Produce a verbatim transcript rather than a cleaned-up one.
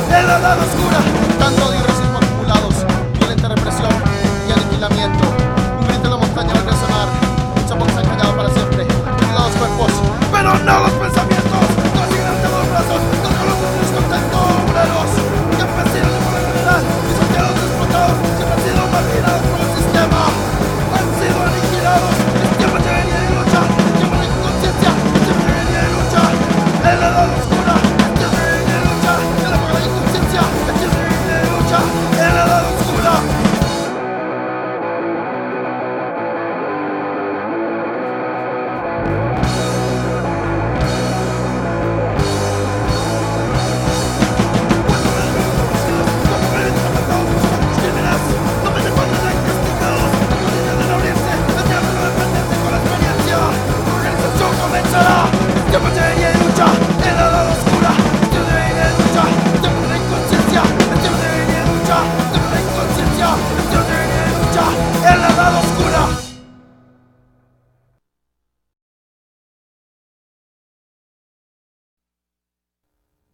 en la edad oscura. Tanto odio y racismo acumulados, violenta represión y aniquilamiento. Un grito en la montaña vuelve a sonar. Muchos pocos han callado para siempre. Los cuerpos, pero no los